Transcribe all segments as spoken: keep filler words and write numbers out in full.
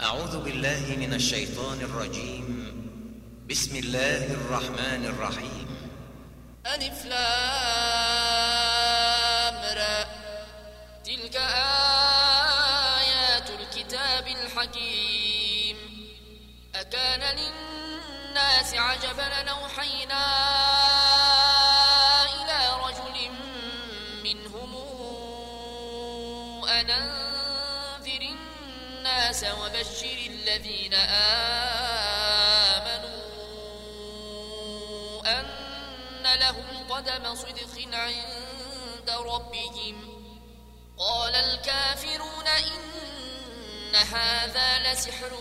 أعوذ بالله من الشيطان الرجيم. بسم الله الرحمن الرحيم. ألف لام را، تلك آيات الكتاب الحكيم. أكان للناس عجبا أن أوحينا إلى رجل منهم أن أنذر الناس وبشر الذين آمنوا أن لهم قدم صدق عند ربهم. قال الكافرون إن هذا لسحر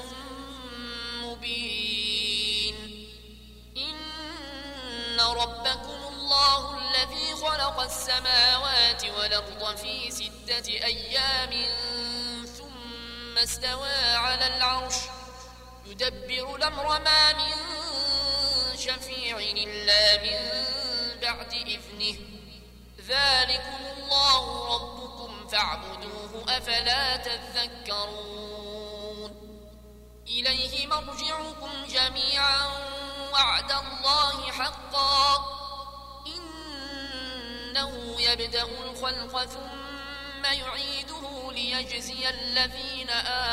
مبين. إن ربكم الله الذي خلق السماوات والأرض في ستة أيام ثم استوى على العرش يدبر الأمر ما من شفيع إلا من بعد إذنه. ذلكم الله ربكم فاعبدوه أفلا تذكرون. إليه مرجعكم جميعا وعد الله حقا إنه يبدأ الخلق ثم يعيده ليجزي الذين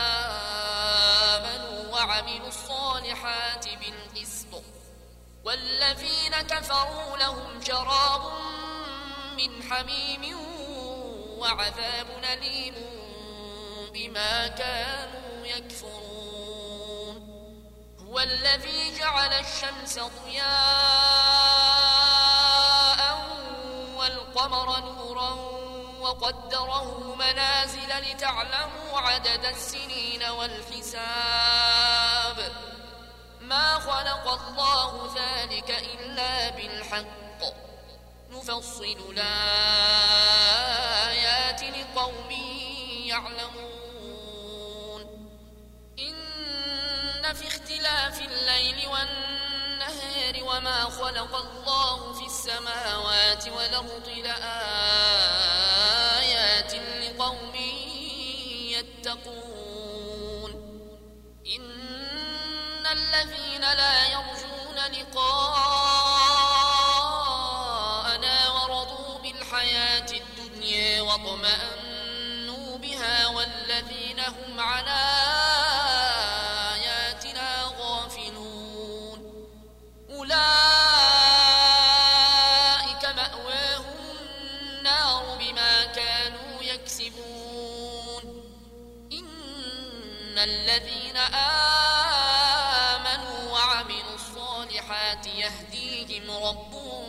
آمنوا وعملوا الصالحات بالقسط والذين كفروا لهم شراب من حميم وعذاب أليم بما كانوا يكفرون. هو الذي جعل الشمس ضياء والقمر نورا وقدره منازل لتعلموا عدد السنين والحساب. ما خلق الله ذلك إلا بالحق نفصل الآيات لقوم يعلمون. إن في اختلاف الليل والنهار وما خلق الله في السماوات والأرض لآيات لقوم يتقون. إن الذين لا يرجون لقاءنا ورضوا بالحياة الدنيا واطمأنوا بها والذين هم عن آياتنا غافلون أولئك مأواهم النار بما كانوا يكسبون. إن الذين آمنوا وعملوا الصالحات يهديهم ربهم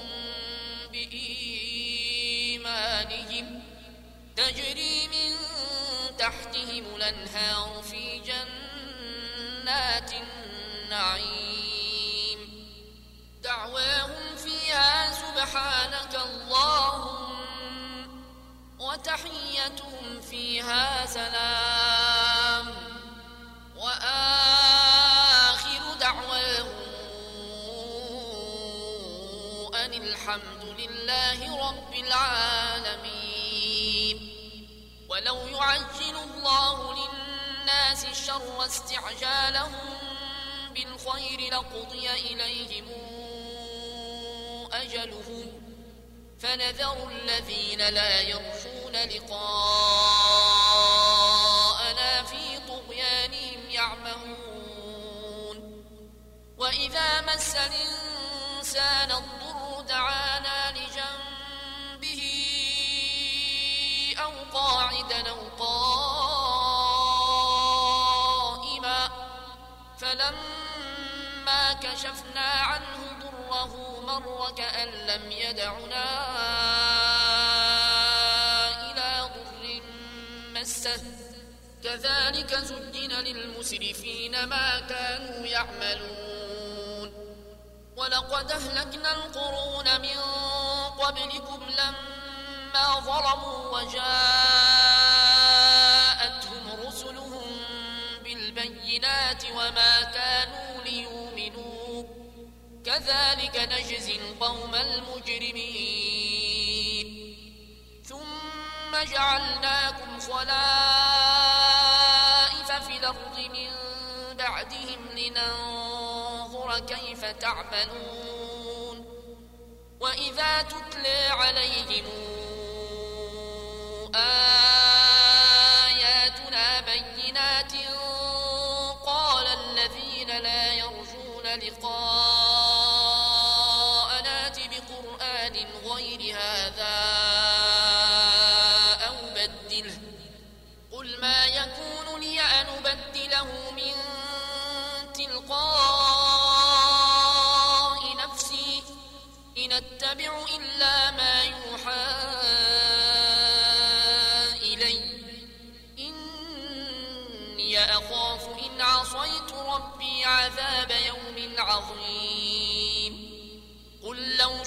بإيمانهم تجري من تحتهم الأنهار في جنات النعيم. دعواهم فيها سبحانك اللهم وتحيتهم فيها سلام وآخر دعواهم أن الحمد لله رب العالمين. ولو يعجل الله للناس الشر استعجالهم بالخير لقضي إليهم أجلهم فنذر الذين لا يرجون لقاءنا في طغيانهم يعمهون. وإذا مس الإنسان الضر دعانا لجنبه أو قاعدا أو قائما فلما كشفنا عنه ضره مر كأن لم يدعنا إلى ضر مسه. كذلك زين للمسرفين ما كانوا يعملون. ولقد أهلكنا القرون من قبلكم لما ظلموا وجاءتهم رسلهم بالبينات وما كانوا ليؤمنوا. كذلك نجزي القوم المجرمين. ثم جعلناكم خلائف في في الأرض من بعدهم لننظر كيف تعملون وإذا تتلى عليهم آياتنا بينات قال الذين لا يرجون لقاءنا ائت بقرآن غير هذا أو بدله قل ما يكون لي أن أبدله من تلقاء نفسي إن أتبع إلا ما يوحى إلي إني أخاف إن عصيت ربي عذاب يوم عظيم قل لو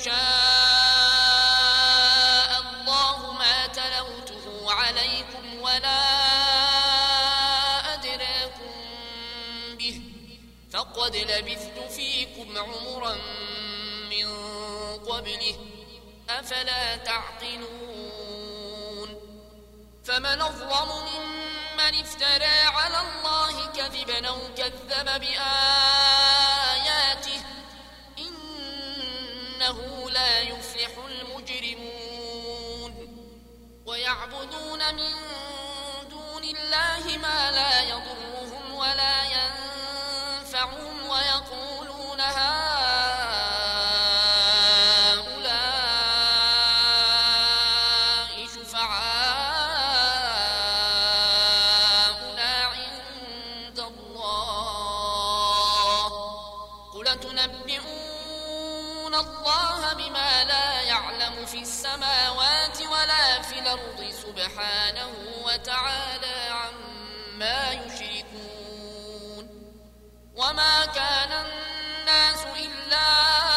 شاء الله ما تلوته عليكم ولا أدراكم به فقد لبثت فيكم عمرا من قبله أفلا تعقلون فمن أظلم ممن افترى على الله كذبا أو كذب بآياته إنه لا يفلح المجرمون ويعبدون من دون الله ما لا يضرهم ولا ينفعهم ويقولون هؤلاء شفعاؤنا عند الله قل تنبئون الله بما لا يعلم في السماوات ولا في الأرض سبحانه وتعالى عما يشركون وما كان الناس إلا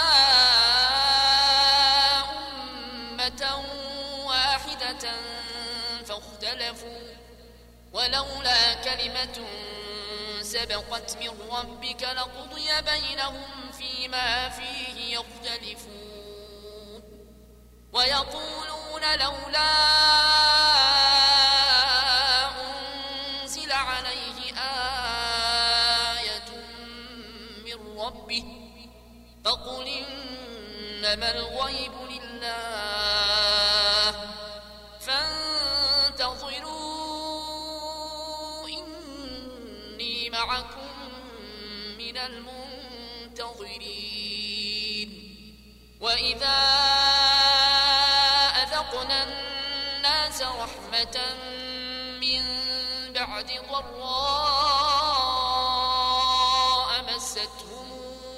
أمة واحدة فاختلفوا ولولا كلمة سبقت من ربك لقضي بينهم فيما فيه يختلفون ويقولون لولا أنزل عليه آية من ربه فقل إنما الغيب لله فانتظروا إني معكم من المنتظرين وإذا أذقنا الناس رحمة من بعد ضراء مستهم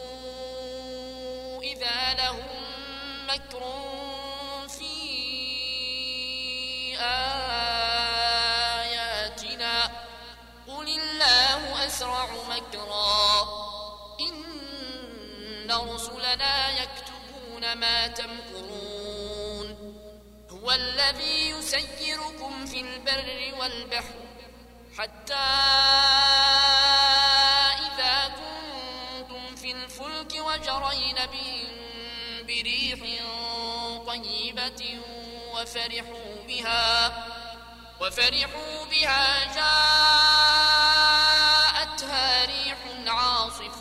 إذا لهم مكر في آياتنا قل الله أسرع مكرا إن رسلنا يكتبون ما تمكرون هو الذي يسيركم في البر والبحر حتى إذا كنتم في الفلك وجرين بهم بريح طيبة وفرحوا بها وفرحوا بها جاءتها ريح عاصف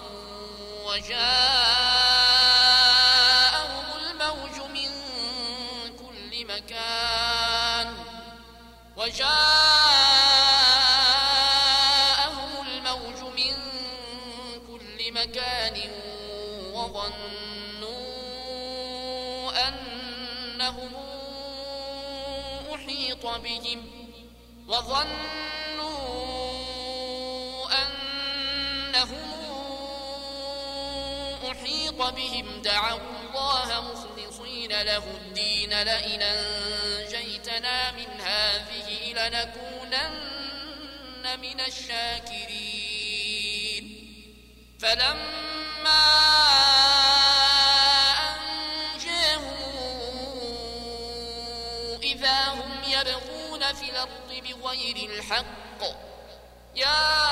وجاءهم الموج من كل مكان وجاءهم الموج من كل مكان وظنوا أنهم أحيط بهم وظنوا أنهم أحيط بهم دعوا الله مخلصين له الدين لئن أنجيتنا من هذه لنكونن من الشاكرين فلما إذا هم يبغون في الأرض بغير الحق يا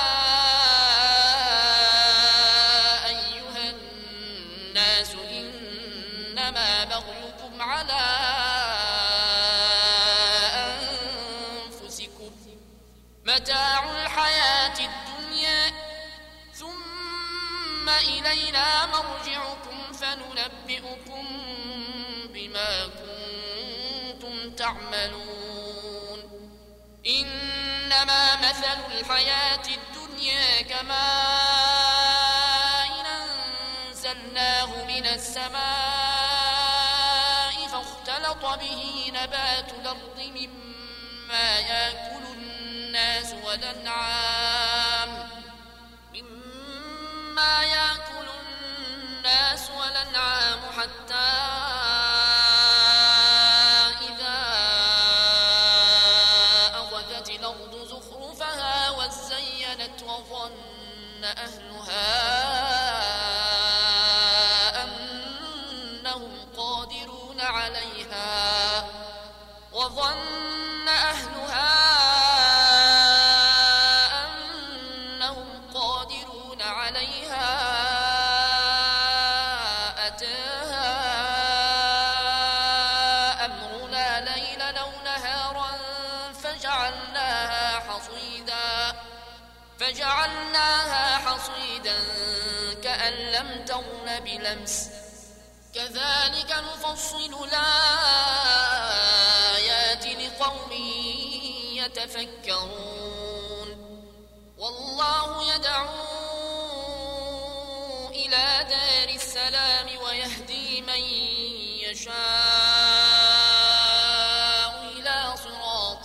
أيها الناس إنما بغيكم على أنفسكم متاع الحياة الدنيا إلينا مرجعكم فننبئكم بما كنتم تعملون إنما مثل الحياة الدنيا كماء أنزلناه من السماء فاختلط به نبات الأرض مما يأكل الناس والأنعام مما يأكل الناس والأنعام حتى إذا أخذت الأرض زخرفها وزينت وظن أهلها أنهم قادرون عليها وظن أهلها أنهم قادرون عليها أتاها أمرنا ليلا أو نهارا فجعلناها حصيدا فجعلناها حصيدا كأن لم تغن بلمس كذلك نفصل الآيات لقوم يتفكرون والله يدعو إلى دار السلام ويهدي من يشاء إلى صراط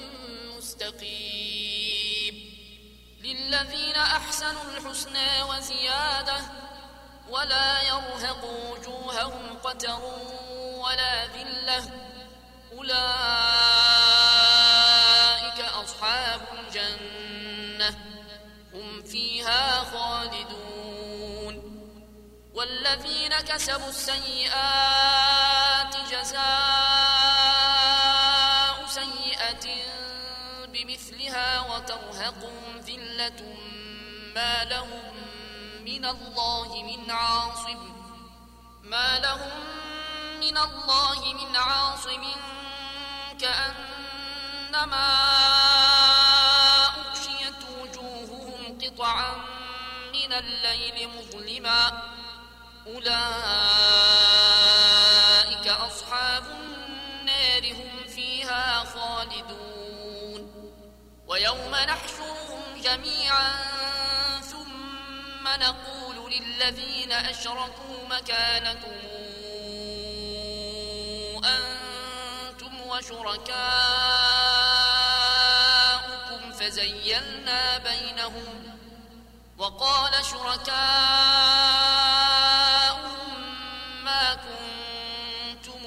مستقيم للذين أحسنوا الحسنى وزيادة ولا يرهق وجوههم قتر ولا ذلة أولئك أصحاب الجنة هم فيها خالدون والذين كسبوا السيئات جزاء سيئة بمثلها وترهقهم ذلة ما لهم من الله من عاصم ما لهم من الله من عاصم كأنما أغشيت وجوههم قطعا من الليل مظلما أولئك أصحاب النار هم فيها خالدون ويوم نحشرهم جميعا ثم نقول للذين أشركوا مكانكم أنتم وشركاؤكم فزيلنا بينهم وقال شركاؤهم ما كنتم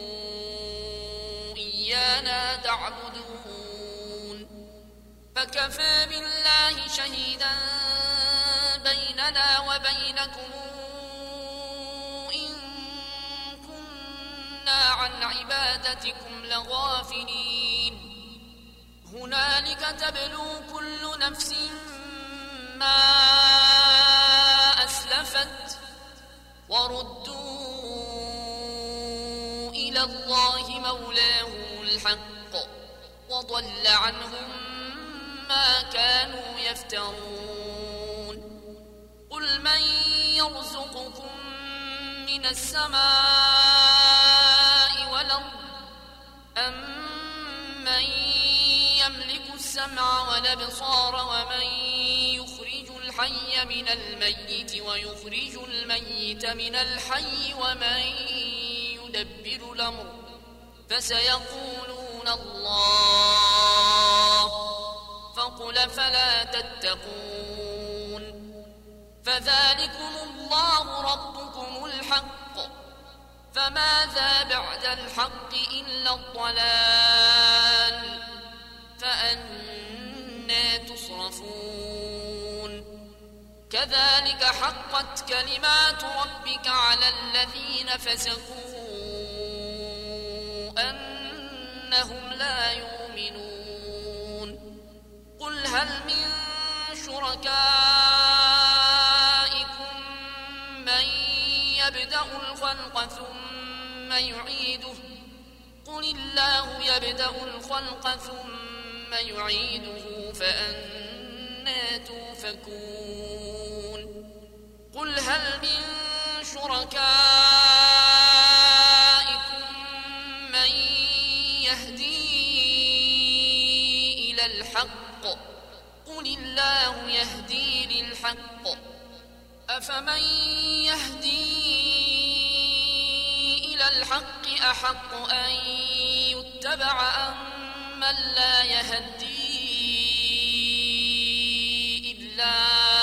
إيانا تعبدون فكفى بالله شهيدا بيننا وبينكم إن كنا عن عبادتكم لغافلين هنالك تبلو كل نفس ما أسلفت وردوا إلى الله مولاهم الحق وضل عنهم ما كانوا يفترون قل من يرزقكم من السماء والأرض أم من يملك السمع والأبصار ومن يخرج الحي من الميت ويخرج الميت من الحي ومن يدبر الأمر فسيقولون الله فقل فلا تتقون فذلكم الله ربكم الحق فماذا بعد الحق إلا الضلال فأنى تصرفون كذلك حقت كلمات ربك على الذين فسقوا أنهم لا يؤمنون قل هل من شركائكم من يبدأ الخلق ثم يعيده قل الله يبدأ الخلق ثم يعيده فأنى توفكون قل هل من شركائكم من يهدي إلى الحق قل الله يهدي للحق أفمن يهدي إلى الحق أحق أن يتبع أم من لا يهدي إلا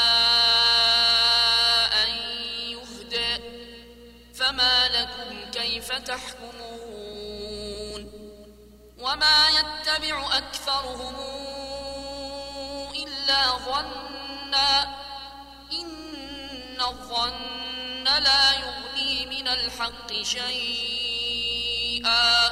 أن يهدى فما لكم كيف تحكمون وما يتبع أكثرهم إلا ظنا إن الظن لا يغني من الحق شيئا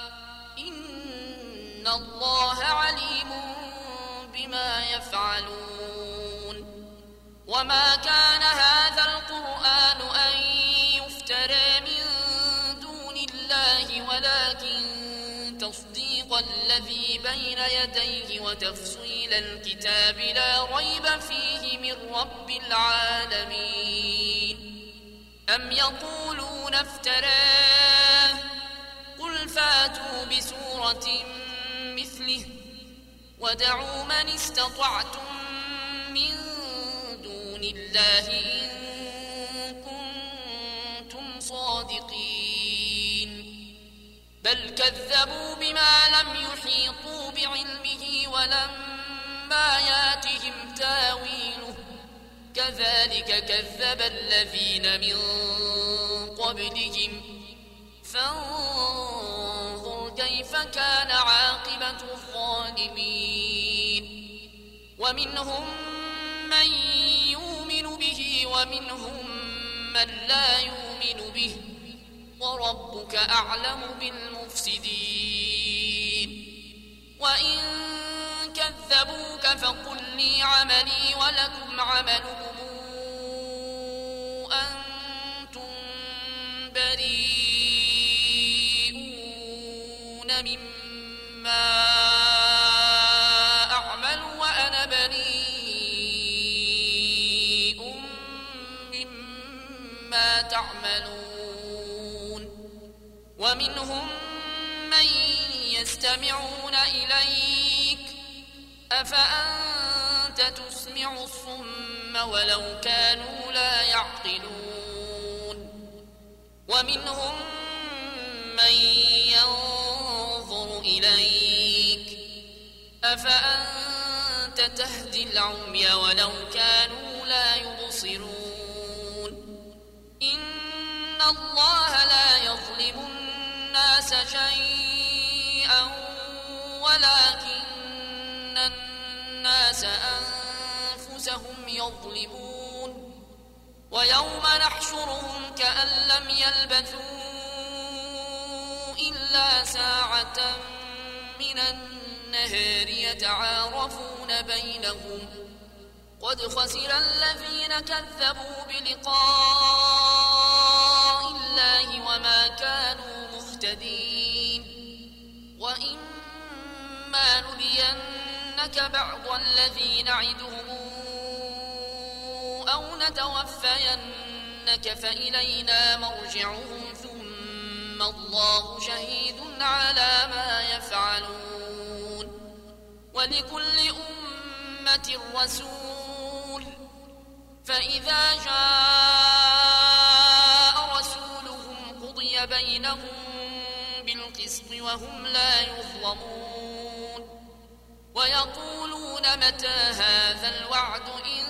إن الله عليم بما يفعلون وما كان هذا القرآن أن يفترى من دون الله ولكن تصديق الذي بين يديه وتفصيل الكتاب لا ريب فيه من رب العالمين أم يقولون افتراه قل فاتوا بسورة مثله ودعوا من استطعتم من دون الله إن كنتم صادقين بل كذبوا بما لم يحيطوا بعلمه ولما ياتهم تاويله كذلك كذب الذين من قبلهم فانظر كيف كان عاقبة الظالمين ومنهم من يؤمن به ومنهم من لا يؤمن به وربك أعلم بالمفسدين وإن كذبوك فقل لي عملي ولكم عملكم أنتم بريئون مما أعمل وأنا بريء مما تعملون ومنهم من يستمعون إليك أفأنت تسمع الصم ولو كانوا لا يعقلون ومنهم من ينظر إليك أفأنت تهدي العمي ولو كانوا لا يبصرون إن الله لا يظلم الناس شيئا ولكن الناس أنفسهم يظلمون ويوم نحشرهم كأن لم يلبثوا إلا ساعة من النهار يتعارفون بينهم قد خسر الذين كذبوا بلقاء الله وما كانوا مهتدين وإما نرينك بعض الذي نعدهم أو نتوفينك فإلينا مرجعهم ثم الله شهيد على ما يفعلون ولكل أمة رسول فإذا جاء رسولهم قضي بينهم بالقسط وهم لا يظلمون ويقولون متى هذا الوعد إن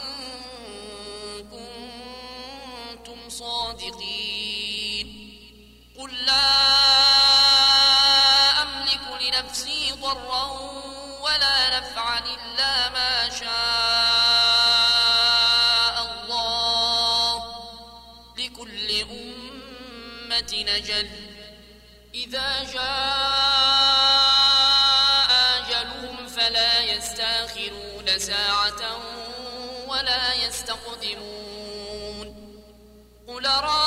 كنتم صادقين قل لا أملك لنفسي ضرا ولا نفعا إلا ما شاء الله لكل أمة نجل إذا جاء أجلهم فلا يستأخرون ساعة ولا يستقدمون قل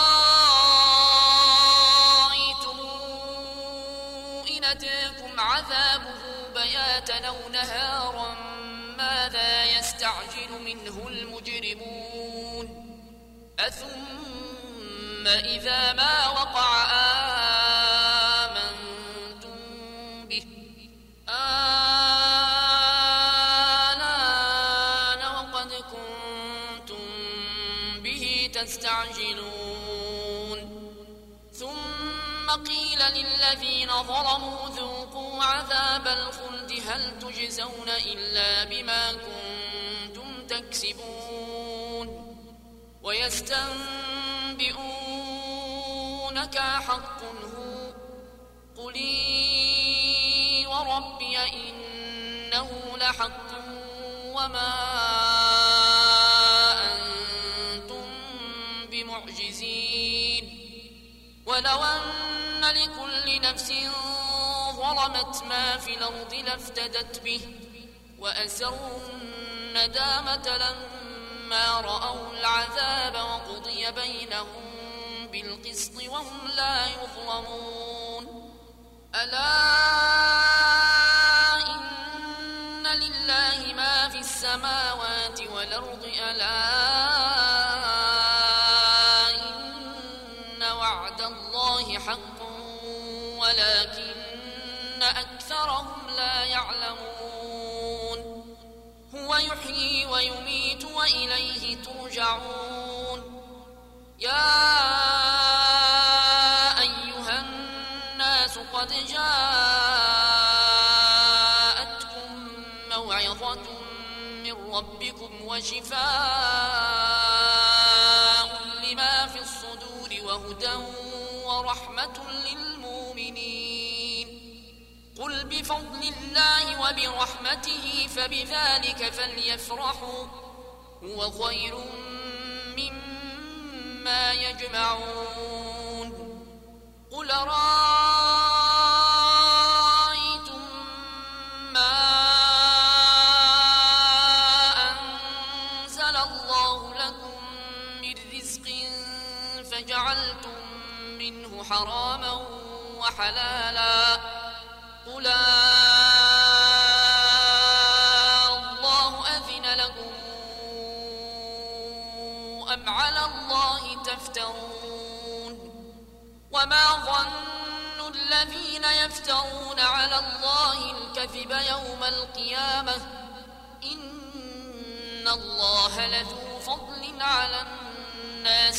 رأيتم إن أتاكم عذابه بياتا أو نهارا ماذا يستعجل منه المجرمون أثم إذا ما وقع آمنتم به آنان وقد كنتم به تستعجلون ثم قيل للذين ظلموا ذوقوا عذاب الخلد هل تجزون إلا بما كنتم تكسبون ويستنبئونك حق هو قل إي وربي إنه لحق وما أنتم بمعجزين ولو أن لكل نفس ظلمت ما في الأرض لافتدت به وأسروا الندامة لما رأوا العذاب وقضي بينهم بالقسط وهم لا يظلمون ألا إن لله ما في السماوات والأرض ألا إن وعد الله حق ولكن أكثرهم لا يعلمون هو يحيي ويميت وإليه ترجعون يا أيها الناس قد جاءتكم موعظة من ربكم وشفاء لما في الصدور وهدى ورحمة للمؤمنين قل بفضل الله وبرحمته فبذلك فليفرحوا هو خير مما يجمعون قل رأيتم ما أنزل الله لكم من رزق فجعلتم منه حراما وحلالا قل الله أذن لكم أم على الله تفترون وما ظن الذين يفترون على الله الكذب يوم القيامة إن الله لذو فضل على الناس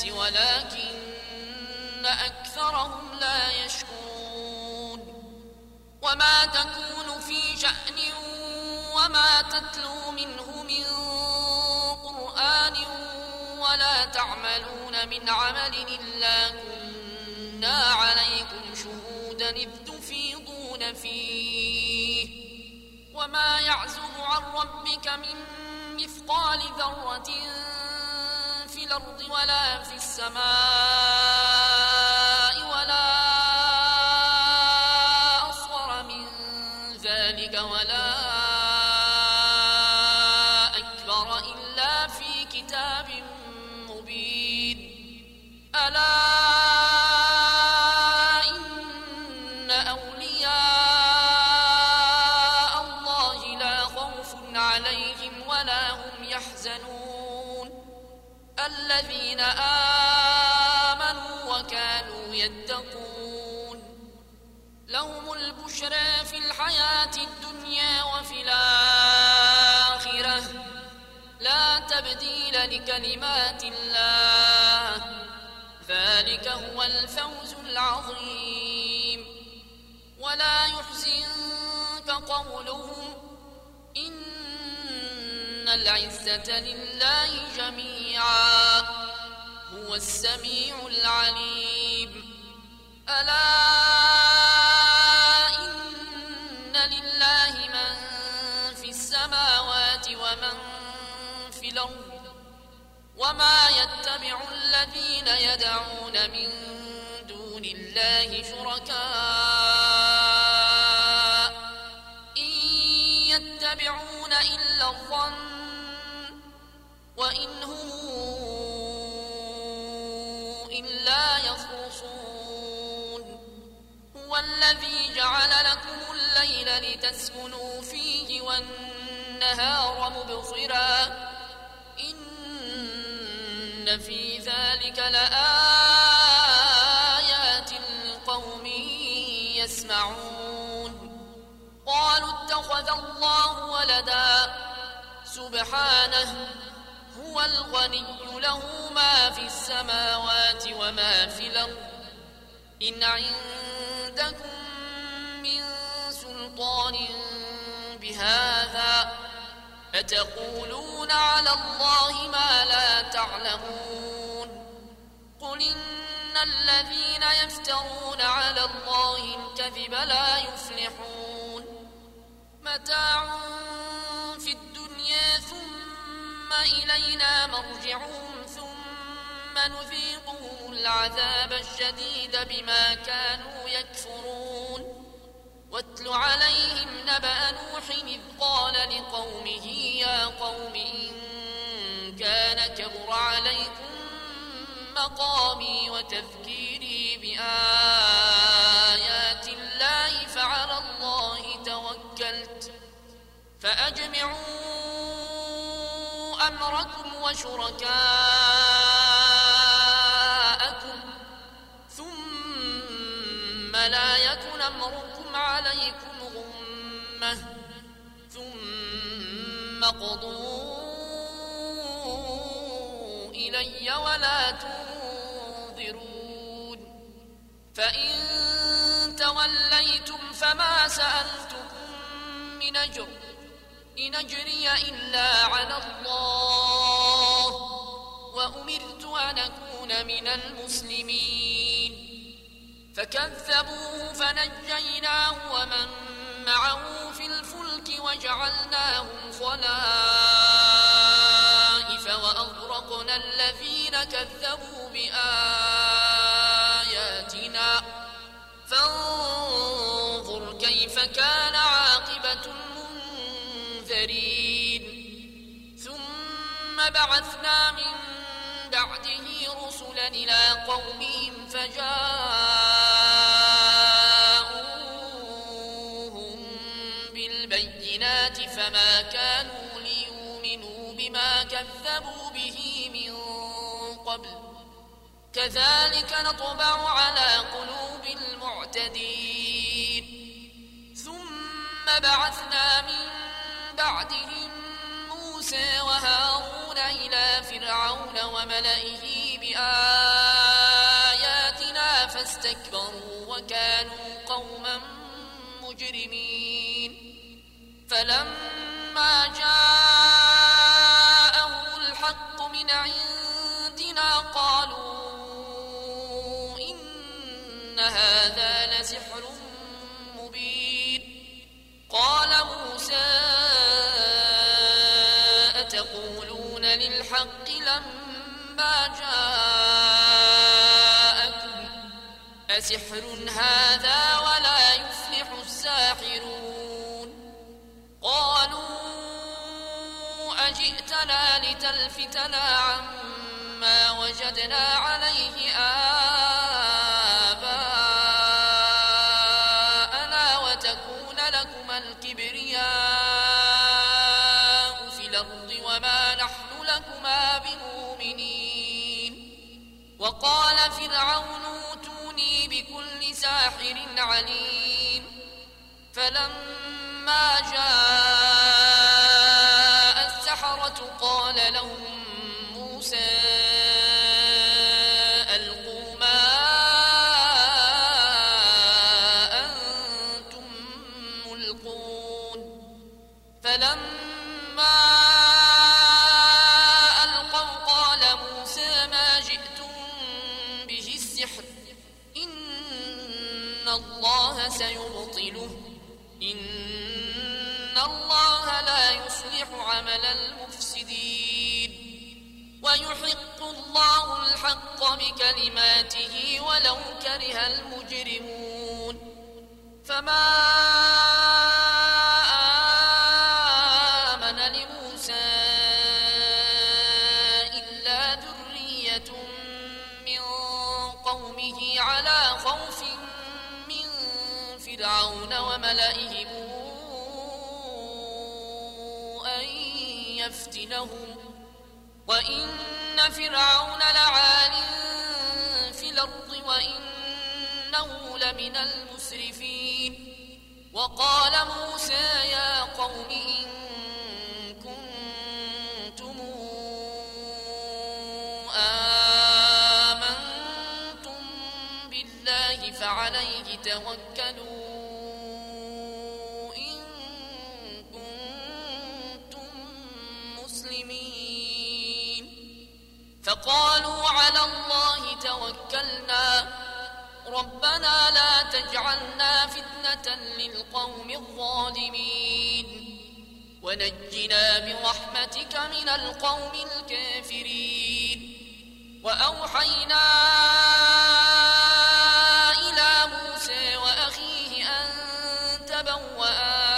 ولكن أكثرهم لا يشكرون وما تكون في شأن وما تتلو منه من قرآن ولا تعملون من عمل إلا كنا عليكم شهودا إذ تفيضون فيه وما يعزب عن ربك من مثقال ذرة في الأرض ولا في السماء ولا أصغر من ذلك ولا أكبر إلا في كتاب مبين ألا إن أولياء الله لا خوف عليهم ولا هم يحزنون الذين آمنوا وكانوا يتقون لهم البشرى في الحياة الدنيا وفي الآخرة لا تبديل لكلمات الله ذلك هو الفوز العظيم ولا يحزنك قولهم إن العزة لله جميعا هو السميع العليم ألا إن لله من في السماوات ومن في الأرض وما يتبع الذين يدعون من دون الله شركاء إن يتبعون إلا الظن وإن هم إلا يخرصون هو الذي جعل لكم الليل لتسكنوا فيه والنهار مبصرا إن إن في ذلك لآيات لقوم يسمعون قالوا اتخذ الله ولدا سبحانه هو الغني له ما في السماوات وما في الأرض إن عندكم من سلطان بهذا أتقولون على الله ما لا تعلمون قل إن الذين يفترون على الله الكذب لا يفلحون متاع في الدنيا ثم إلينا مرجعهم ثم نذيقهم العذاب الشديد بما كانوا يكفرون واتل عليهم نبأ نوح إذ قال لقومه يا قوم إن كان كبر عليكم مقامي وتذكيري بآيات الله فعلى الله توكلت فأجمعوا أمركم وشركاءكم ثم لا يكن أمركم عليكم غمة ثم قضوا إلي ولا تنظرون فإن توليتم فما سألتكم من أجر إن أجري إلا على الله وأمرت أن أكون من المسلمين فكذبوه فنجيناه ومن معه في الفلك وجعلناهم خلائف وأغرقنا الذين كذبوا بآياتنا فانظر كيف كان عاقبة المنذرين ثم بعثنا من بعده رسلا إلى قومهم فجاءوهم بالبينات فما كانوا ليؤمنوا بما كذبوا به من قبل كذلك نطبع على قلوب المعتدين ثم بعثنا من بعدهم موسى وهارون إلى فرعون وملئه بآياتنا فاستكبروا وكانوا قوما مجرمين فلما جاءهم الحق من عندنا قالوا إن هذا لسحر مبين قال موسى أتقولون للحق لما جاءكم أسحر هذا ولا يفلح الساحرون قالوا أجئتنا لتلفتنا عما وجدنا عليه آباءنا وتكون لكما الكبرياء في الأرض وما نحن لكما بمؤمنين وقال فرعون اوتوني بكل ساحر عليم فلما جاء السحرة قال لهم موسى ألقوا ما أنتم ملقون فلما ألقوا قال موسى ما جئتم به السحر إن الله سيبطله إن الله لا يصلح عمل المفسدين ويحق الله الحق بكلماته ولو كره المجرمون فما آمن لموسى إلا ذرية من قومه على خوف من فرعون وملئهم أن يفتنهم وإن فرعون لعال في الأرض وإنه لمن المسرفين وقال موسى يا قوم إن كنتم آمنتم بالله فعليه توكلوا إن كنتم مسلمين فقالوا على الله توكلنا ربنا لا تجعلنا فتنة للقوم الظالمين ونجنا برحمتك من القوم الكافرين وأوحينا إلى موسى وأخيه أن تبوأ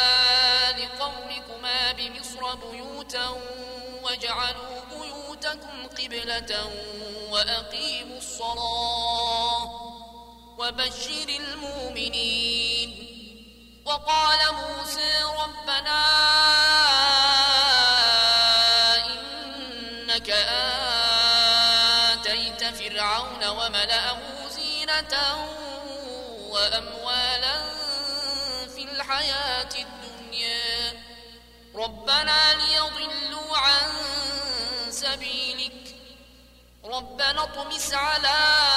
لقومكما بمصر بيوتا واجعلوا بيوتكم قبلة وأقيموا الصلاة وبشر المؤمنين وقال موسى ربنا إنك آتيت فرعون وملأه زينة وأموالا في الحياة الدنيا ربنا ليضلوا عن سبيلك ربنا اطمس على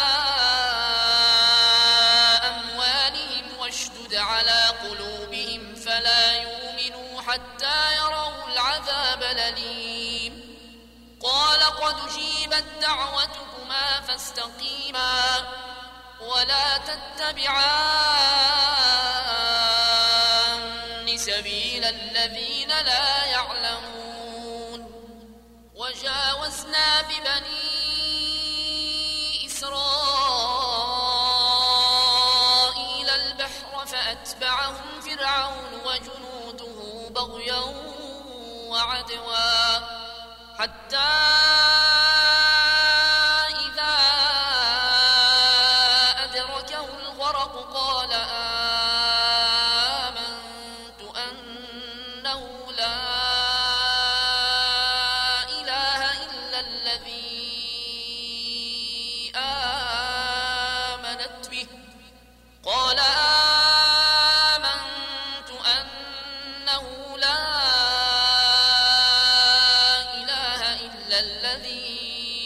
أموالهم واشدد على قلوبهم فلا يؤمنوا حتى يروا العذاب الأليم قال قد أجيبت دعوتكما فاستقيما ولا تتبعان سبيل الذين لا يعلمون وجاوزنا ببني إسرائيل البحر فأتبعهم فرعون وجنوده بغيا وعدوا حتى إذا أدركه الغرق قال آمنت أنه لا إله إلا الذي آمنت به قال آمنت أنه لا إله إلا الذي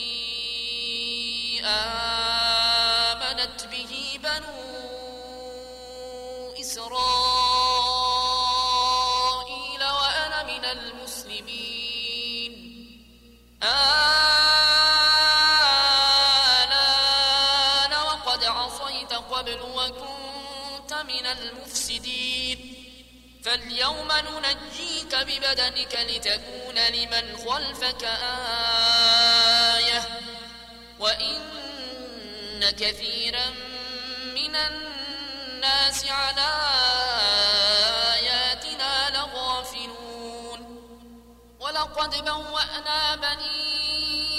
آمنت به بنو إسرائيل وأنا من المسلمين آلان وقد عصيت قبل وكنت من المفسدين فاليوم ننجيك ببدنك لتكون لمن خلفك آية وإن كثيرا من الناس على آياتنا لغافلون ولقد بوأنا بني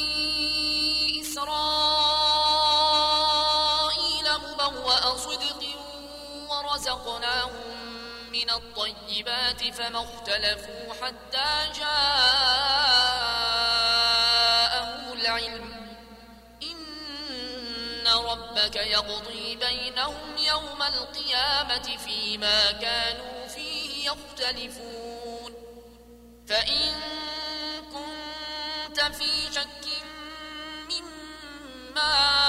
إسرائيل مبوأ صدق ورزقناهم من الطيبات فما اختلفوا حتى جاءهم العلم إن ربك يقضي بينهم يوم القيامة فيما كانوا فيه يختلفون فإن كنت في شك مما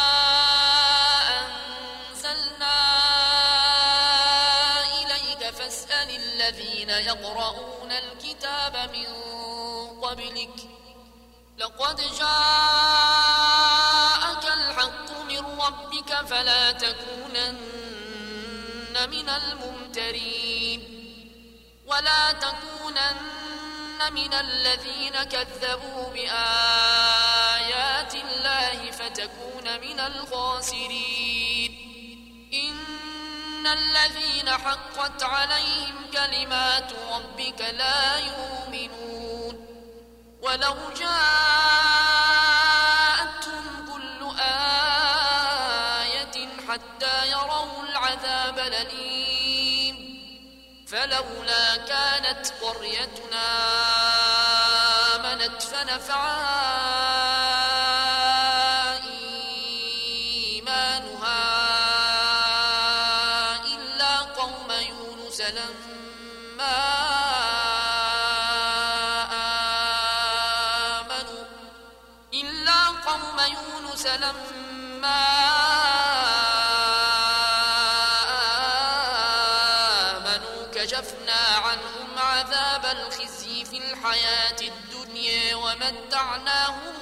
الذين يقرؤون الكتاب من قبلك لقد جاءك الحق من ربك فلا تكونن من الممترين ولا تكونن من الذين كذبوا بآيات الله فتكون من الخاسرين إن الذين حقت عليهم كلمات ربك لا يؤمنون ولو جاءتهم كل آية حتى يروا العذاب الأليم فلولا كانت قريتنا آمنت فنفعها إيمانها إلا قوم يونس لما آمنوا إلا قوم يونس لما آمنوا كشفنا عنهم عذاب الخزي في الحياة الدنيا ومتعناهم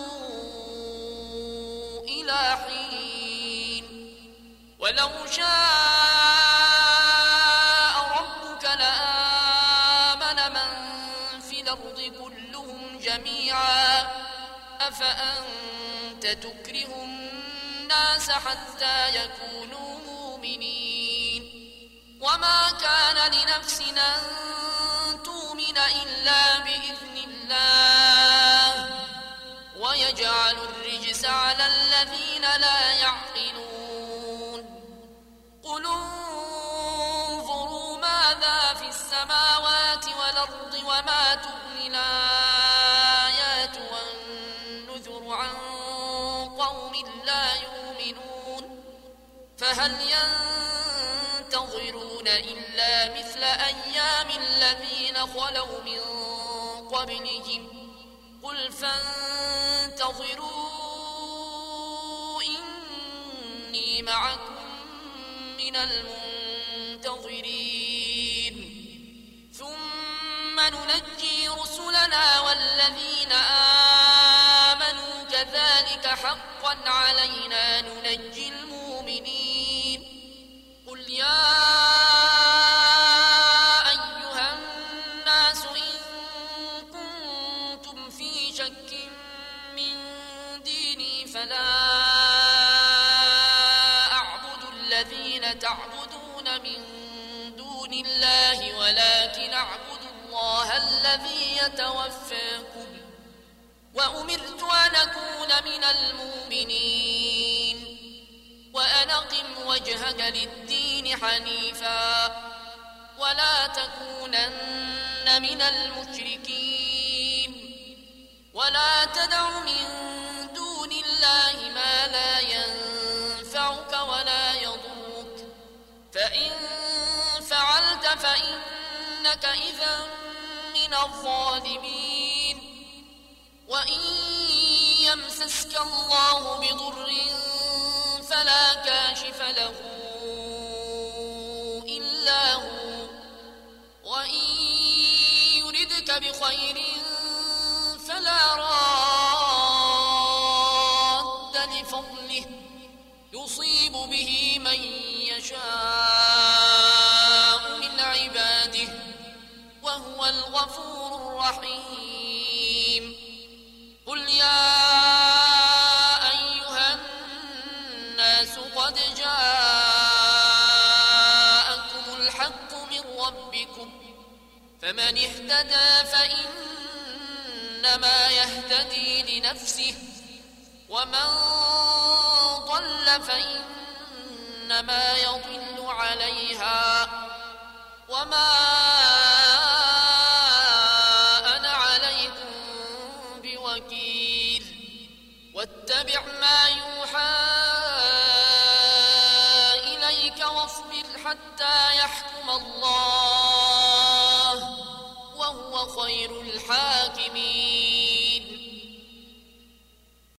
إلى حين ولو شاء ربك لآمن من في الأرض كلهم جميعا أفأنت تكره الناس حتى يكونوا مؤمنين وما كان لنفس أن تؤمن إلا بإذن الله ويجعل الرجس على الذين لا يعقلون قل انظروا ماذا في السماوات والأرض وما تغني الآيات والنذر عن قوم لا يؤمنون فهل ينتظرون إلا مثل أيام الذين خلوا من قبلهم قل فانتظروا إني معكم من المنتظرين ثم ننجي رسلنا والذين آمنوا كذلك حقا علينا ننجي المؤمنين قل يا أيها الناس إن كنتم في شك من ديني فلا أعبد الذين تعبدون من دون الله ولكن أعبد الله الذي يتوفاكم وأمرت أن أكون من المؤمنين وأن أقم وجهك للدين حنيفا ولا تكونن من المشركين ولا تدع من دون الله ما لا ينفعك ولا يضرك فإن فعلت فإنك إذا من الظالمين وإن يمسسك الله بضر فلا كاشف له إلا هو وإن يردك بخير فلا راد لفضله يصيب به من يشاء من عباده وهو الغفور الرحيم قل يا أيها الناس قد جاءكم الحق من ربكم فمن اهتدى فإنما يهتدي لنفسه ومن ضل فإنما يضل عليها وما أنا عليكم بوكيل واتبع ما يوحى إليك واصبر حتى يحكم الله وهو خير الحاكمين